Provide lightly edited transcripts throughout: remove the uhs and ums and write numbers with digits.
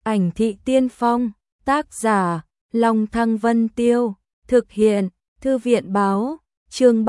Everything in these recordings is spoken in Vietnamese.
Ảnh thị tiên phong, tác giả, Long Thăng Vân Tiêu, thực hiện, Thư viện báo, chương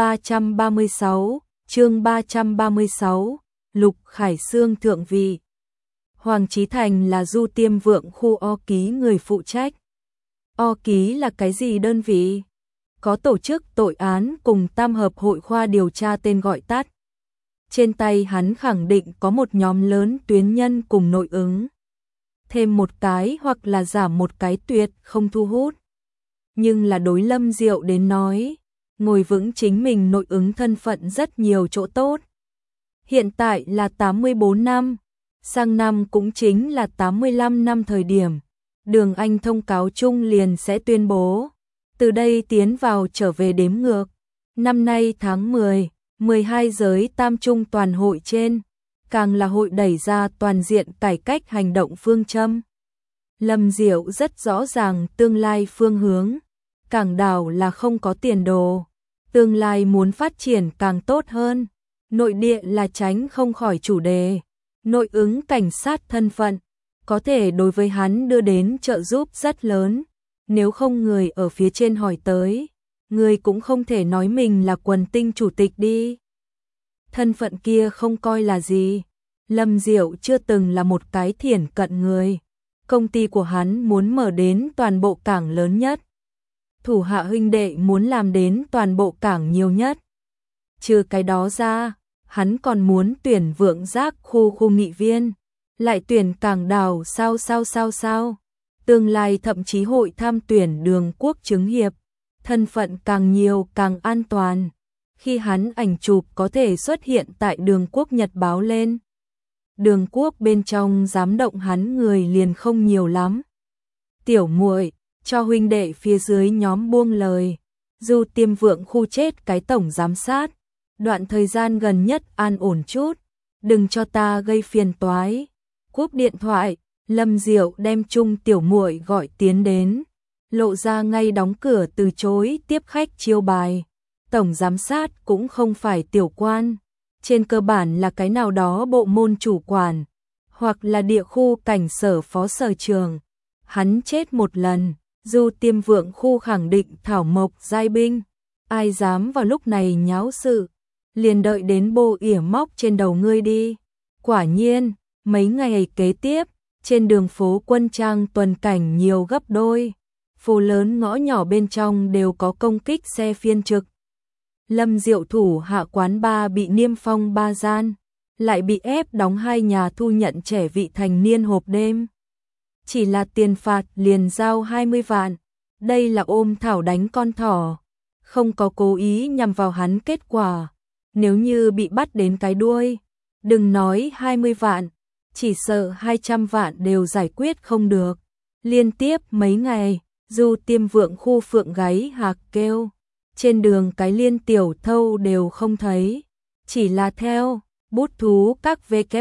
336, Lục Khải Xương thượng vị. Hoàng Chí Thành là Du Tiêm Vượng khu O Ký người phụ trách. O Ký là cái gì đơn vị? Có tổ chức tội án cùng tam hợp hội khoa điều tra tên gọi tắt. Trên tay hắn khẳng định có một nhóm lớn tuyến nhân cùng nội ứng. Thêm một cái hoặc là giảm một cái tuyệt không thu hút. Nhưng là đối Lâm Diệu đến nói, ngồi vững chính mình nội ứng thân phận rất nhiều chỗ tốt. Hiện tại là 84 năm, sang năm cũng chính là 85 năm thời điểm. Đường Anh thông cáo chung liền sẽ tuyên bố, từ đây tiến vào trở về đếm ngược. Năm nay tháng 10, 12 giới tam trung toàn hội trên, càng là hội đẩy ra toàn diện cải cách hành động phương châm. Lâm Diệu rất rõ ràng tương lai phương hướng, Cảng Đảo là không có tiền đồ, tương lai muốn phát triển càng tốt hơn, nội địa là tránh không khỏi chủ đề, nội ứng cảnh sát thân phận, có thể đối với hắn đưa đến trợ giúp rất lớn, nếu không người ở phía trên hỏi tới, người cũng không thể nói mình là quần tinh chủ tịch đi. Thân phận kia không coi là gì. Lâm Diệu chưa từng là một cái thiển cận người. Công ty của hắn muốn mở đến toàn bộ cảng lớn nhất. Thủ hạ huynh đệ muốn làm đến toàn bộ cảng nhiều nhất. Trừ cái đó ra, hắn còn muốn tuyển Vượng Giác khu nghị viên. Lại tuyển Cảng Đảo sao. Tương lai thậm chí hội tham tuyển Đường Quốc chứng hiệp. Thân phận càng nhiều càng an toàn. Khi hắn ảnh chụp có thể xuất hiện tại Đường Quốc Nhật báo lên. Đường Quốc bên trong dám động hắn người liền không nhiều lắm. Tiểu muội, cho huynh đệ phía dưới nhóm buông lời. Du Tiêm Vượng khu chết cái tổng giám sát. Đoạn thời gian gần nhất an ổn chút. Đừng cho ta gây phiền toái. Cúp điện thoại, Lâm Diệu đem chung tiểu muội gọi tiến đến. Lộ ra ngay đóng cửa từ chối tiếp khách chiêu bài. Tổng giám sát cũng không phải tiểu quan. Trên cơ bản là cái nào đó bộ môn chủ quản, hoặc là địa khu cảnh sở phó sở trường. Hắn chết một lần, Du Tiêm Vượng khu khẳng định thảo mộc giai binh. Ai dám vào lúc này nháo sự, liền đợi đến bô ỉa móc trên đầu ngươi đi. Quả nhiên, mấy ngày kế tiếp, trên đường phố Quân Trang tuần cảnh nhiều gấp đôi. Phố lớn ngõ nhỏ bên trong đều có công kích xe phiên trực. Lâm Diệu thủ hạ quán ba bị niêm phong 3 gian, lại bị ép đóng 2 nhà thu nhận trẻ vị thành niên hộp đêm. Chỉ là tiền phạt liền giao 20 vạn, đây là ôm thảo đánh con thỏ, không có cố ý nhằm vào hắn kết quả. Nếu như bị bắt đến cái đuôi, đừng nói 20 vạn, chỉ sợ 200 vạn đều giải quyết không được. Liên tiếp mấy ngày, Du Tiêm Vượng khu phượng gáy hạc kêu. Trên đường cái liên tiểu thâu đều không thấy, chỉ là theo bút thú các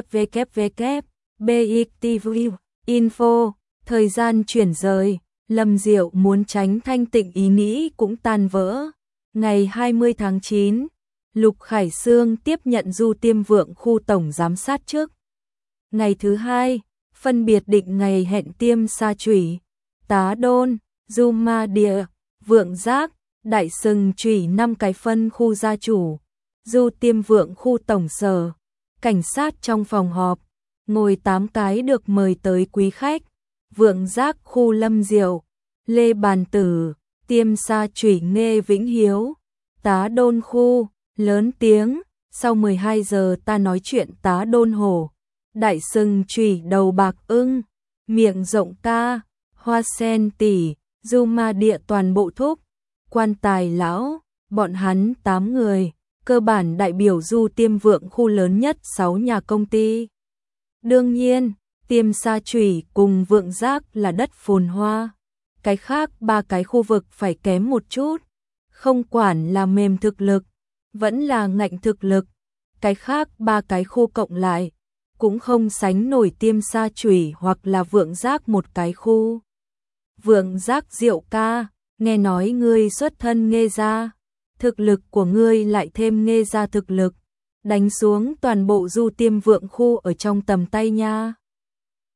www, BXTV, info, thời gian chuyển rời, Lâm Diệu muốn tránh thanh tịnh ý nghĩ cũng tan vỡ. Ngày 20 tháng 9, Lục Khải Xương tiếp nhận Du Tiêm Vượng khu tổng giám sát trước. Ngày thứ hai, phân biệt định ngày hẹn tiêm sa chủy, Tá Đôn, Du Ma Địa, Vượng Giác, Đại Sừng Chủy 5 cái phân khu gia chủ, Du Tiêm Vượng khu tổng sở, cảnh sát trong phòng họp, ngồi 8 cái được mời tới quý khách, Vượng Giác khu Lâm Diệu, Lê Bàn Tử, Tiêm Sa Chủy Nghê Vĩnh Hiếu, Tá Đôn khu, lớn tiếng, sau 12 giờ ta nói chuyện Tá Đôn Hổ, Đại Sừng Chủy Đầu Bạc Ưng, Miệng Rộng Ca, Hoa Sen Tỷ, Du Ma Địa toàn bộ thúc. Quan tài lão, bọn hắn 8 người, cơ bản đại biểu Du Tiêm Vượng khu lớn nhất 6 nhà công ty. Đương nhiên, Tiêm Sa Chủy cùng Vượng Giác là đất phồn hoa. Cái khác 3 cái khu vực phải kém một chút. Không quản là mềm thực lực, vẫn là ngạnh thực lực. Cái khác 3 cái khu cộng lại, cũng không sánh nổi Tiêm Sa Chủy hoặc là Vượng Giác một cái khu. Vượng Giác Diệu ca. Nghe nói ngươi xuất thân Nghê gia, thực lực của ngươi lại thêm Nghê gia thực lực, đánh xuống toàn bộ Du Tiêm Vượng khu ở trong tầm tay nha.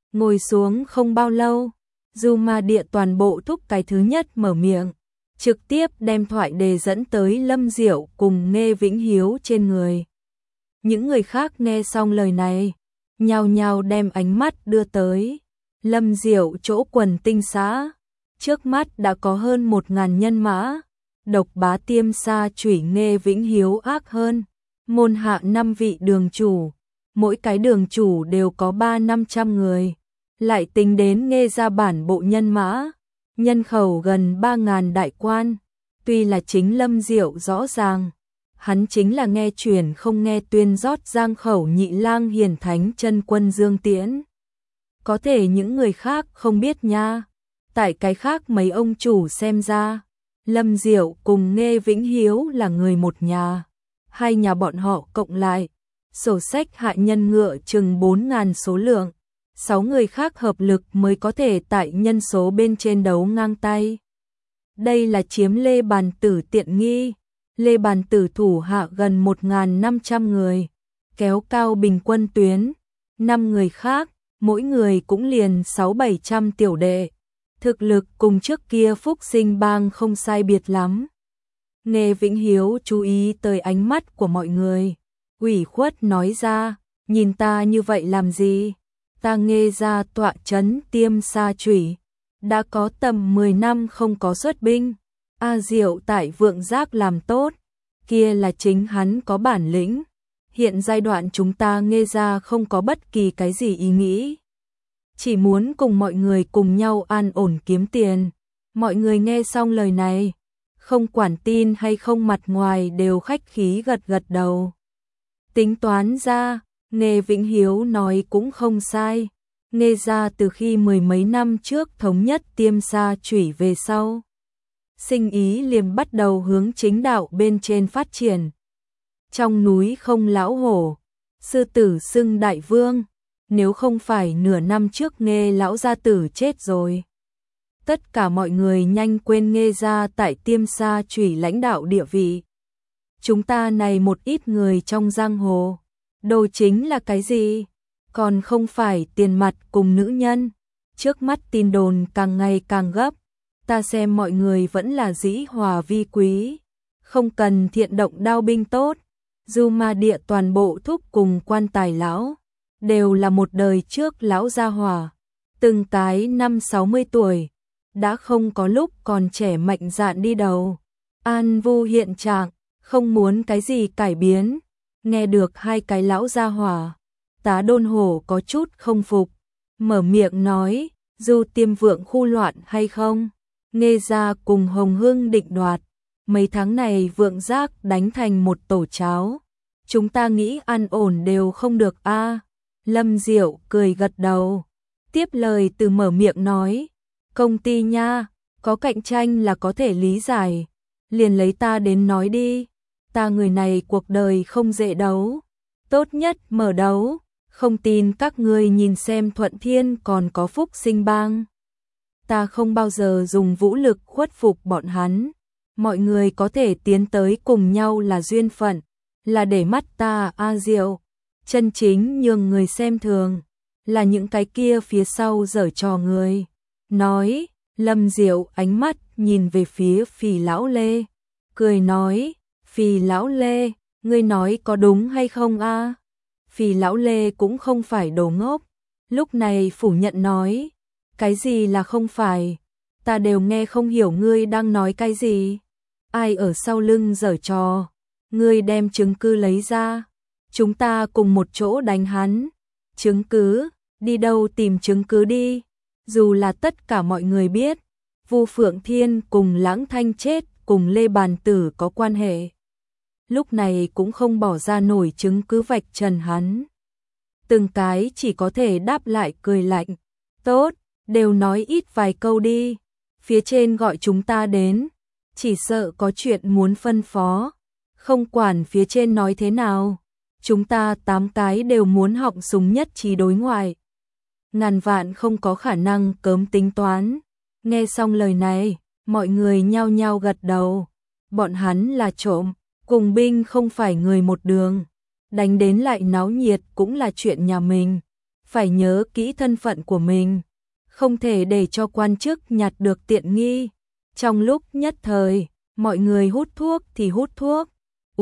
Ngồi xuống không bao lâu, Du Ma Địa toàn bộ thúc cái thứ nhất mở miệng, trực tiếp đem thoại đề dẫn tới Lâm Diệu cùng Nghê Vĩnh Hiếu trên người. Những người khác nghe xong lời này, nhao nhao đem ánh mắt đưa tới Lâm Diệu chỗ quần tinh xã. Trước mắt đã có hơn 1000 nhân mã, độc bá Tiêm Sa Chủy Nghê Vĩnh Hiếu ác hơn, môn hạ 5 vị đường chủ, mỗi cái đường chủ đều có 300-500 người, lại tính đến Nghê gia bản bộ nhân mã, nhân khẩu gần 3000 đại quan. Tuy là chính Lâm Diệu rõ ràng, hắn chính là nghe truyền không nghe tuyên rót giang khẩu nhị lang hiển thánh chân quân Dương Tiễn. Có thể những người khác không biết nha. Tại cái khác mấy ông chủ xem ra, Lâm Diệu cùng Nghê Vĩnh Hiếu là người một nhà. Hai nhà bọn họ cộng lại, sổ sách hạ nhân ngựa chừng 4000 số lượng. 6 người khác hợp lực mới có thể tại nhân số bên trên đấu ngang tay. Đây là chiếm Lê Bàn Tử tiện nghi. Lê Bàn Tử thủ hạ gần 1500 người, kéo cao bình quân tuyến. 5 người khác, mỗi người cũng liền 600-700 tiểu đệ. Thực lực cùng trước kia Phúc Sinh Bang không sai biệt lắm. Nghê Vĩnh Hiếu chú ý tới ánh mắt của mọi người, ủy khuất nói ra, nhìn ta như vậy làm gì? Ta Nghê gia tọa trấn Tiêm Sa Chủy, đã có tầm 10 năm không có xuất binh. A Diệu tại Vượng Giác làm tốt, kia là chính hắn có bản lĩnh. Hiện giai đoạn chúng ta Nghê gia không có bất kỳ cái gì ý nghĩ, chỉ muốn cùng mọi người cùng nhau an ổn kiếm tiền. Mọi người nghe xong lời này, không quản tin hay không mặt ngoài đều khách khí gật gật đầu. Tính toán ra, Nghê Vĩnh Hiếu nói cũng không sai. Nghê gia từ khi 10 mấy năm trước thống nhất Tiêm Sa Chủy về sau, sinh ý liền bắt đầu hướng chính đạo bên trên phát triển. Trong núi không lão hổ, sư tử xưng đại vương, nếu không phải nửa năm trước Nghê lão gia tử chết rồi. Tất cả mọi người nhanh quên Nghê gia tại Tiêm Sa Chủy lãnh đạo địa vị. Chúng ta này một ít người trong giang hồ, đồ chính là cái gì? Còn không phải tiền mặt cùng nữ nhân. Trước mắt tin đồn càng ngày càng gấp, ta xem mọi người vẫn là dĩ hòa vi quý, không cần thiện động đao binh tốt. Du Ma Địa toàn bộ thúc cùng quan tài lão, đều là một đời trước lão gia hỏa, từng cái 50-60 tuổi, đã không có lúc còn trẻ mạnh dạn đi đầu. An vu hiện trạng, không muốn cái gì cải biến. Nghe được hai cái lão gia hỏa, Tá Đôn Hổ có chút không phục, mở miệng nói, Du Tiêm Vượng khu loạn hay không? Nghê gia cùng Hồng Hương định đoạt, mấy tháng này Vượng Giác đánh thành một tổ cháo, chúng ta nghĩ an ổn đều không được a. Lâm Diệu cười gật đầu, tiếp lời từ mở miệng nói, công ty nha, có cạnh tranh là có thể lý giải, liền lấy ta đến nói đi, ta người này cuộc đời không dễ đấu, tốt nhất mở đấu, không tin các ngươi nhìn xem Thuận Thiên còn có Phúc Sinh Bang. Ta không bao giờ dùng vũ lực khuất phục bọn hắn, mọi người có thể tiến tới cùng nhau là duyên phận, là để mắt ta A Diệu. Chân chính nhường người xem thường, là những cái kia phía sau giở trò người. Nói, Lâm Diệu ánh mắt nhìn về phía Phì Lão Lê, cười nói, Phì Lão Lê, ngươi nói có đúng hay không a? Phì Lão Lê cũng không phải đồ ngốc, lúc này phủ nhận nói, cái gì là không phải, ta đều nghe không hiểu ngươi đang nói cái gì. Ai ở sau lưng giở trò, ngươi đem chứng cứ lấy ra, chúng ta cùng một chỗ đánh hắn. Chứng cứ, đi đâu tìm chứng cứ đi. Dù là tất cả mọi người biết, Vu Phượng Thiên cùng Lãng Thanh chết cùng Lê Bàn Tử có quan hệ, lúc này cũng không bỏ ra nổi chứng cứ vạch trần hắn. Từng cái chỉ có thể đáp lại cười lạnh, tốt, đều nói ít vài câu đi, phía trên gọi chúng ta đến, chỉ sợ có chuyện muốn phân phó, không quản phía trên nói thế nào, chúng ta 8 cái đều muốn họng súng nhất trí đối ngoại. Ngàn vạn không có khả năng cớm tính toán. Nghe xong lời này, mọi người nhao nhao gật đầu. Bọn hắn là trộm, cùng binh không phải người một đường. Đánh đến lại náo nhiệt cũng là chuyện nhà mình. phải nhớ kỹ thân phận của mình, không thể để cho quan chức nhặt được tiện nghi. Trong lúc nhất thời, mọi người hút thuốc thì hút thuốc,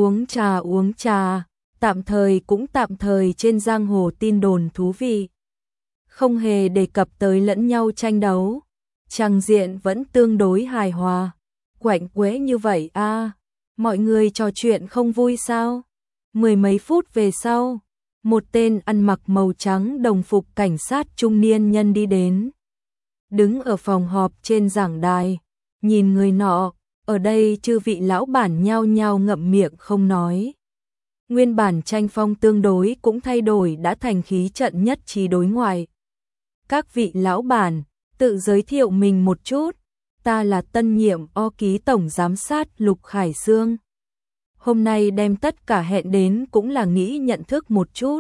uống trà, tạm thời cũng tạm thời trên giang hồ tin đồn thú vị. Không hề đề cập tới lẫn nhau tranh đấu, trang diện vẫn tương đối hài hòa. Quạnh quẽ như vậy à, mọi người trò chuyện không vui sao? Mười mấy phút về sau, một tên ăn mặc màu trắng đồng phục cảnh sát trung niên nhân đi đến. Đứng ở phòng họp trên giảng đài, nhìn người nọ, ở đây chư vị lão bản nhao nhao ngậm miệng không nói. Nguyên bản tranh phong tương đối cũng thay đổi đã thành khí trận nhất trí đối ngoại. Các vị lão bản, tự giới thiệu mình một chút, ta là tân nhiệm O ký tổng giám sát Lục Khải Sương. Hôm nay đem tất cả hẹn đến cũng là nghĩ nhận thức một chút.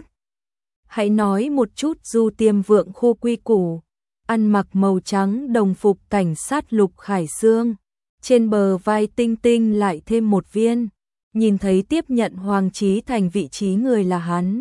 Hãy nói một chút Du Tiêm Vượng khu quy củ. Ăn mặc màu trắng đồng phục cảnh sát Lục Khải Sương, trên bờ vai tinh tinh lại thêm một viên, nhìn thấy tiếp nhận Hoàng Chí Thành vị trí người là hắn.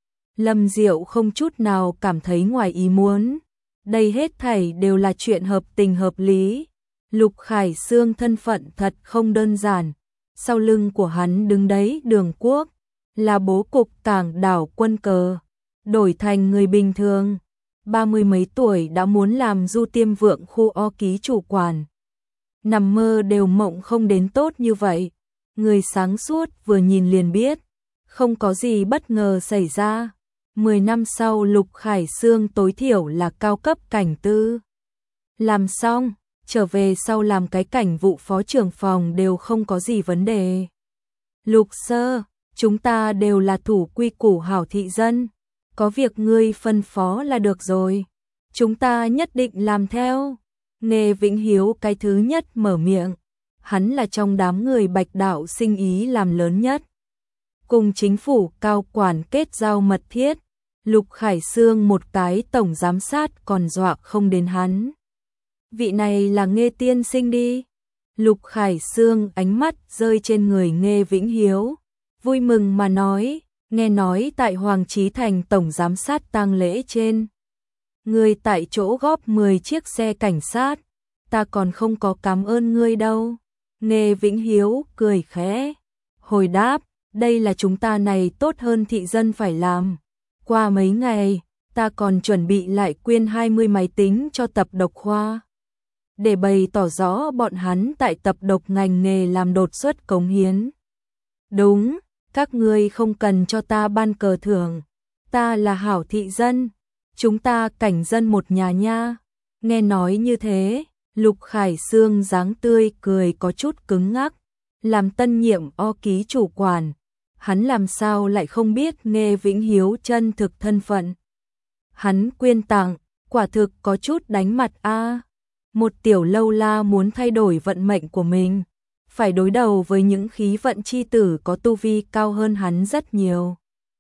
Lâm Diệu không chút nào cảm thấy ngoài ý muốn, đây hết thảy đều là chuyện hợp tình hợp lý. Lục Khải Sương thân phận thật không đơn giản, sau lưng của hắn đứng đấy Đường Quốc, là bố cục Cảng Đảo Quân Cờ, đổi thành người bình thường. 30 mấy tuổi đã muốn làm Du Tiêm Vượng khu O ký chủ quản. Nằm mơ đều mộng không đến tốt như vậy. Người sáng suốt vừa nhìn liền biết, không có gì bất ngờ xảy ra. 10 năm sau Lục Khải Sương tối thiểu là cao cấp cảnh tư. Làm xong, trở về sau làm cái cảnh vụ phó trưởng phòng đều không có gì vấn đề. Lục sơ, chúng ta đều là thủ quy củ hảo thị dân. Có việc ngươi phân phó là được rồi, chúng ta nhất định làm theo. Nghe Vĩnh Hiếu cái thứ nhất mở miệng, hắn là trong đám người Bạch đạo sinh ý làm lớn nhất. Cùng chính phủ cao quản kết giao mật thiết, Lục Khải Sương một cái tổng giám sát còn dọa không đến hắn. Vị này là Nghe tiên sinh đi. Lục Khải Sương ánh mắt rơi trên người Nghe Vĩnh Hiếu, vui mừng mà nói. Nghe nói tại Hoàng Chí Thành tổng giám sát tang lễ trên, ngươi tại chỗ góp 10 chiếc xe cảnh sát, ta còn không có cảm ơn ngươi đâu. Nghe Vĩnh Hiếu cười khẽ, hồi đáp, đây là chúng ta này tốt hơn thị dân phải làm. Qua mấy ngày, ta còn chuẩn bị lại quyên 20 máy tính cho tập độc khoa, để bày tỏ rõ bọn hắn tại tập độc ngành nghề làm đột xuất cống hiến. Đúng. Các ngươi không cần cho ta ban cờ thưởng, ta là hảo thị dân, chúng ta cảnh dân một nhà nha. Nghe nói như thế, Lục Khải Sương dáng tươi cười có chút cứng ngắc, làm tân nhiệm O ký chủ quản, hắn làm sao lại không biết Nghe Vĩnh Hiếu chân thực thân phận. Hắn quyên tặng, quả thực có chút đánh mặt a. Một tiểu lâu la muốn thay đổi vận mệnh của mình, phải đối đầu với những khí vận chi tử có tu vi cao hơn hắn rất nhiều.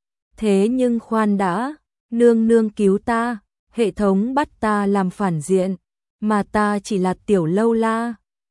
Thế nhưng khoan đã, nương nương cứu ta, hệ thống bắt ta làm phản diện, mà ta chỉ là tiểu lâu la,